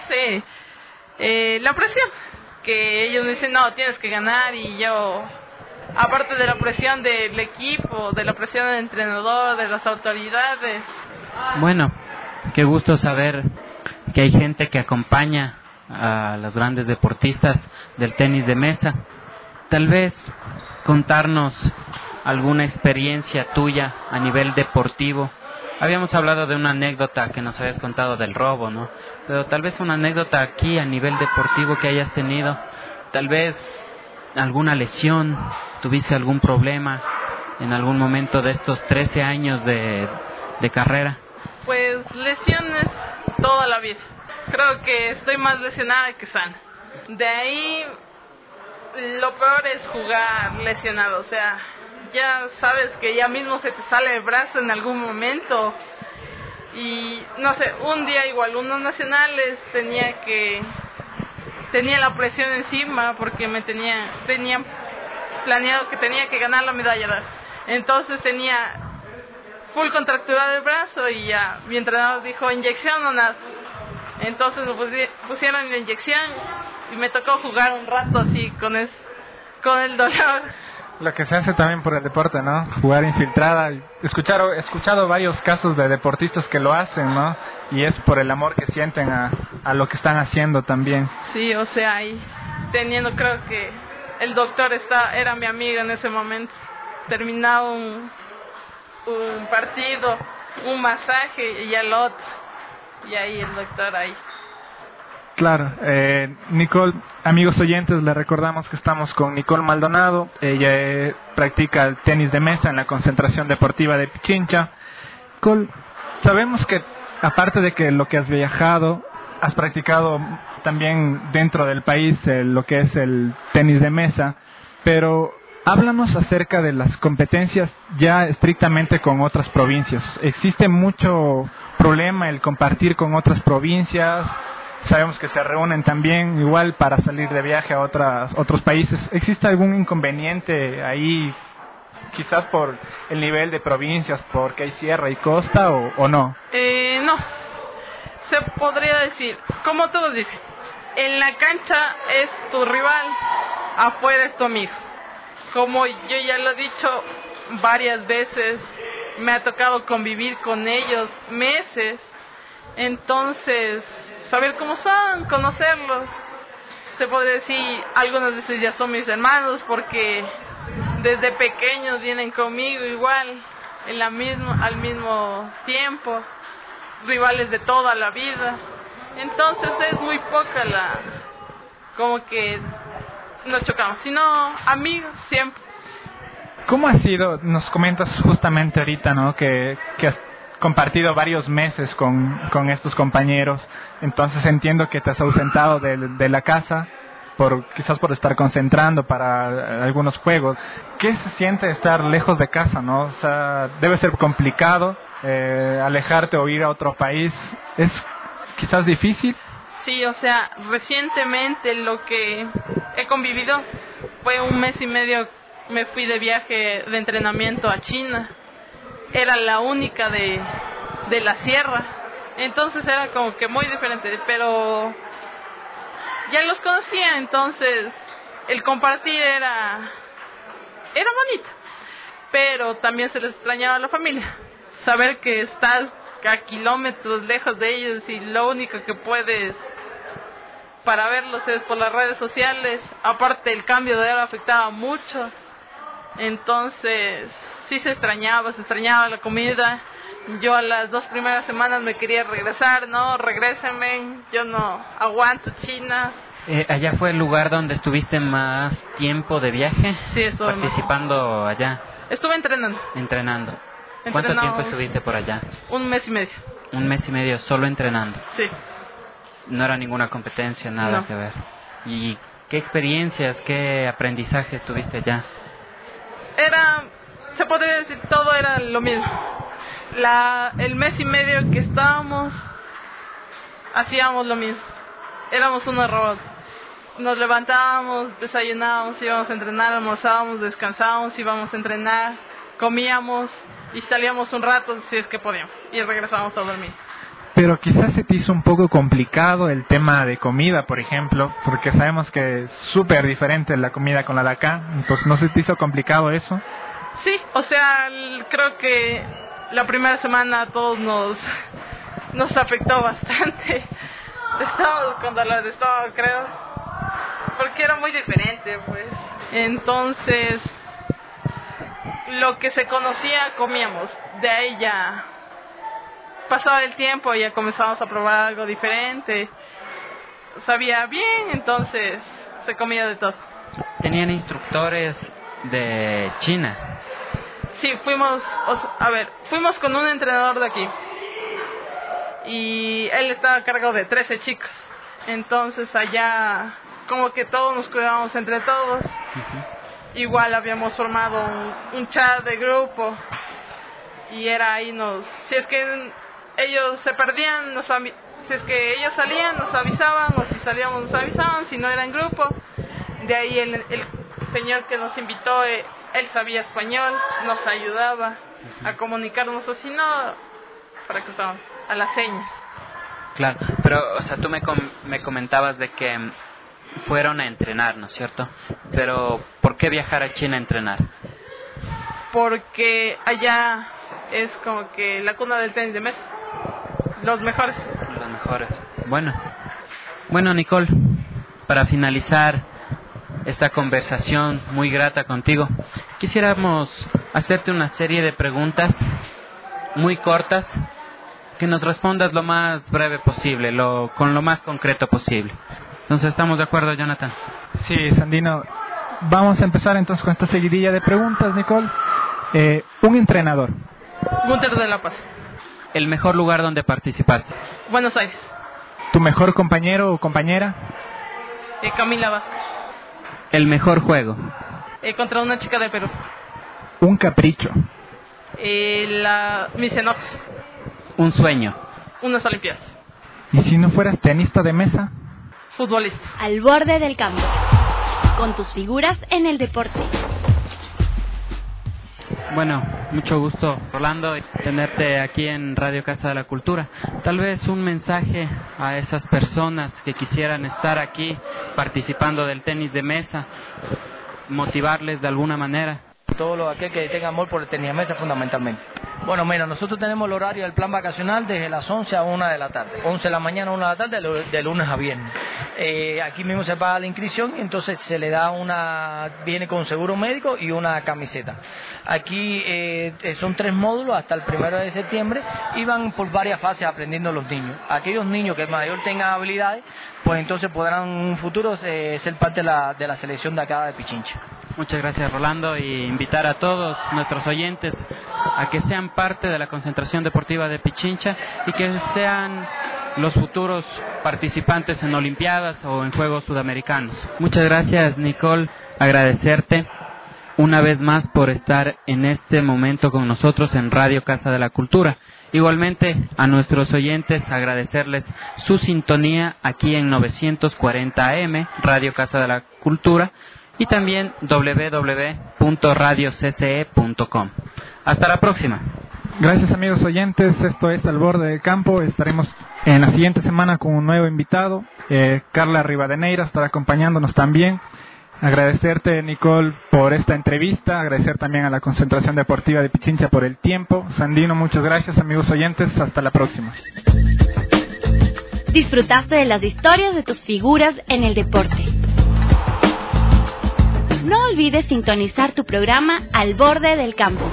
[SPEAKER 6] sé, la presión, que ellos me dicen, no, tienes que ganar, y yo, aparte de la presión del equipo, de la presión del entrenador, de las autoridades.
[SPEAKER 4] Bueno, qué gusto saber que hay gente que acompaña a los grandes deportistas del tenis de mesa. Tal vez contarnos alguna experiencia tuya a nivel deportivo. Habíamos hablado de una anécdota que nos habías contado del robo, ¿no? Pero tal vez una anécdota aquí a nivel deportivo que hayas tenido. Tal vez alguna lesión, tuviste algún problema en algún momento de estos 13 años de carrera.
[SPEAKER 6] Pues lesiones toda la vida. Creo que estoy más lesionada que sana. De ahí lo peor es jugar lesionado, o sea, ya sabes que ya mismo se te sale el brazo en algún momento. Y no sé, un día igual, unos nacionales tenía la presión encima porque tenía planeado que tenía que ganar la medalla de oro. Entonces tenía full contracturado el brazo y ya mi entrenador dijo inyección o nada. Entonces me pusieron la inyección y me tocó jugar un rato así con el dolor.
[SPEAKER 5] Lo que se hace también por el deporte, ¿no? Jugar infiltrada. He escuchado varios casos de deportistas que lo hacen, ¿no? Y es por el amor que sienten a lo que están haciendo también.
[SPEAKER 6] Sí, o sea, ahí creo que el doctor era mi amigo en ese momento. Terminaba un partido, un masaje y al otro. Y ahí el doctor ahí.
[SPEAKER 5] Claro, Nicole, amigos oyentes, les recordamos que estamos con Nicole Maldonado. Ella practica el tenis de mesa en la concentración deportiva de Pichincha. Nicole, sabemos que aparte de que lo que has viajado, has practicado también dentro del país lo que es el tenis de mesa, pero háblanos acerca de las competencias ya estrictamente con otras provincias. ¿Existe mucho problema el compartir con otras provincias? Sabemos que se reúnen también igual para salir de viaje a otros países. ¿Existe algún inconveniente ahí, quizás por el nivel de provincias, porque hay sierra y costa, o no?
[SPEAKER 6] No, se podría decir, como todos dicen, en la cancha es tu rival, afuera es tu amigo. Como yo ya lo he dicho varias veces, me ha tocado convivir con ellos meses, entonces saber cómo son, conocerlos. Se puede decir, algunos de ellos ya son mis hermanos porque desde pequeños vienen conmigo igual, al mismo tiempo, rivales de toda la vida. Entonces es muy poca como que nos chocamos, sino amigos siempre.
[SPEAKER 5] ¿Cómo ha sido? Nos comentas justamente ahorita, ¿no? Que has compartido varios meses con estos compañeros, entonces entiendo que te has ausentado de la casa quizás por estar concentrando para algunos juegos. ¿Qué se siente estar lejos de casa, no? O sea, debe ser complicado alejarte o ir a otro país. ¿Es quizás difícil?
[SPEAKER 6] Sí, o sea, recientemente lo que he convivido fue 1 mes y medio. Me fui de viaje de entrenamiento a China. Era la única de la sierra. Entonces era como que muy diferente. Pero ya los conocía, entonces el compartir era bonito. Pero también se les extrañaba a la familia. Saber que estás a kilómetros lejos de ellos y lo único que puedes para verlos es por las redes sociales. Aparte el cambio de hora afectaba mucho. Entonces sí se extrañaba la comida. Yo a las 2 primeras semanas me quería regresar, no, regrésenme, yo no aguanto China.
[SPEAKER 4] ¿Allá fue el lugar donde estuviste más tiempo de viaje?
[SPEAKER 6] Sí, estuve
[SPEAKER 4] participando allá.
[SPEAKER 6] Estuve entrenando.
[SPEAKER 4] ¿Cuánto tiempo estuviste por allá?
[SPEAKER 6] 1 mes y medio.
[SPEAKER 4] 1 mes y medio solo entrenando.
[SPEAKER 6] Sí.
[SPEAKER 4] No era ninguna competencia, nada que ver. ¿Y qué experiencias, qué aprendizaje tuviste allá?
[SPEAKER 6] Se podría decir, todo era lo mismo. El mes y medio que estábamos, hacíamos lo mismo. Éramos unos robots. Nos levantábamos, desayunábamos, íbamos a entrenar, almorzábamos, descansábamos, íbamos a entrenar, comíamos y salíamos un rato si es que podíamos y regresábamos a dormir.
[SPEAKER 5] Pero quizás se te hizo un poco complicado el tema de comida, por ejemplo, porque sabemos que es súper diferente la comida con la de acá, entonces ¿no se te hizo complicado eso?
[SPEAKER 6] Sí, o sea, creo que la primera semana a todos nos afectó bastante. Estábamos con dolor de estómago, creo, porque era muy diferente, pues. Entonces, lo que se conocía comíamos, de ahí ya pasaba el tiempo y ya comenzamos a probar algo diferente. Sabía bien, entonces se comía de todo.
[SPEAKER 4] ¿Tenían instructores de China?
[SPEAKER 6] Sí, fuimos con un entrenador de aquí. Y él estaba a cargo de 13 chicos. Entonces allá como que todos nos cuidábamos entre todos. Igual habíamos formado un chat de grupo. Y era ahí si es que ellos se perdían, si es que ellos salían, nos avisaban, o si salíamos nos avisaban, si no era en grupo. De ahí el señor que nos invitó, él sabía español, nos ayudaba a comunicarnos, o si no, para que estábamos a las señas.
[SPEAKER 4] Claro, pero o sea, tú me comentabas de que fueron a entrenar, ¿no es cierto? Pero ¿por qué viajar a China a entrenar?
[SPEAKER 6] Porque allá es como que la cuna del tenis de mesa. Los mejores.
[SPEAKER 4] Bueno, Nicole, para finalizar esta conversación muy grata contigo, quisiéramos hacerte una serie de preguntas muy cortas, que nos respondas lo más breve posible, con lo más concreto posible. Entonces, ¿estamos de acuerdo, Jonathan?
[SPEAKER 5] Sí, Sandino. Vamos a empezar entonces con esta seguidilla de preguntas, Nicole. Un entrenador.
[SPEAKER 6] Gunter de la Paz.
[SPEAKER 4] ¿El mejor lugar donde participaste?
[SPEAKER 6] Buenos Aires.
[SPEAKER 5] ¿Tu mejor compañero o compañera?
[SPEAKER 6] Camila Vázquez.
[SPEAKER 4] ¿El mejor juego?
[SPEAKER 6] Contra una chica de Perú.
[SPEAKER 5] Un capricho.
[SPEAKER 6] Mis enojos.
[SPEAKER 4] ¿Un sueño?
[SPEAKER 6] unas Olimpiadas.
[SPEAKER 5] ¿Y si no fueras tenista de mesa?
[SPEAKER 6] Futbolista.
[SPEAKER 3] Al borde del campo, con tus figuras en el deporte.
[SPEAKER 4] Bueno, mucho gusto, Rolando, tenerte aquí en Radio Casa de la Cultura. Tal vez un mensaje a esas personas que quisieran estar aquí participando del tenis de mesa, motivarles de alguna manera.
[SPEAKER 7] Todo aquel que tenga amor por el tenis de mesa fundamentalmente. Bueno, mira, nosotros tenemos el horario del plan vacacional desde las 11 a 1 de la tarde. 11 de la mañana a 1 de la tarde, de lunes a viernes. Aquí mismo se paga la inscripción y entonces se le da viene con seguro médico y una camiseta. Aquí son 3 módulos hasta el 1 de septiembre y van por varias fases aprendiendo los niños. Aquellos niños que mayor tengan habilidades, pues entonces podrán en un futuro ser parte de la selección de acá de Pichincha.
[SPEAKER 4] Muchas gracias, Rolando, y invitar a todos nuestros oyentes a que sean parte de la concentración deportiva de Pichincha y que sean los futuros participantes en Olimpiadas o en Juegos Sudamericanos. Muchas gracias, Nicole, agradecerte una vez más por estar en este momento con nosotros en Radio Casa de la Cultura. Igualmente a nuestros oyentes agradecerles su sintonía aquí en 940 AM, Radio Casa de la Cultura, y también www.radiocce.com. Hasta la próxima.
[SPEAKER 5] Gracias, amigos oyentes, esto es Al Borde del Campo. Estaremos en la siguiente semana con un nuevo invitado. Carla Rivadeneira estará acompañándonos también. Agradecerte, Nicole, por esta entrevista, agradecer también a la Concentración Deportiva de Pichincha por el tiempo. Sandino, muchas gracias, amigos oyentes, hasta la próxima.
[SPEAKER 3] Disfrutaste de las historias de tus figuras en el deporte. No olvides sintonizar tu programa Al Borde del Campo.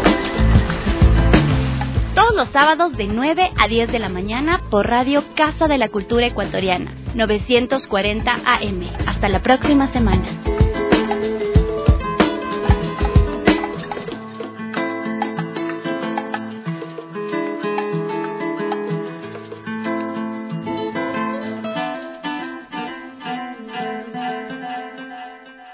[SPEAKER 3] Todos los sábados de 9 a 10 de la mañana por Radio Casa de la Cultura Ecuatoriana, 940 AM. Hasta la próxima semana.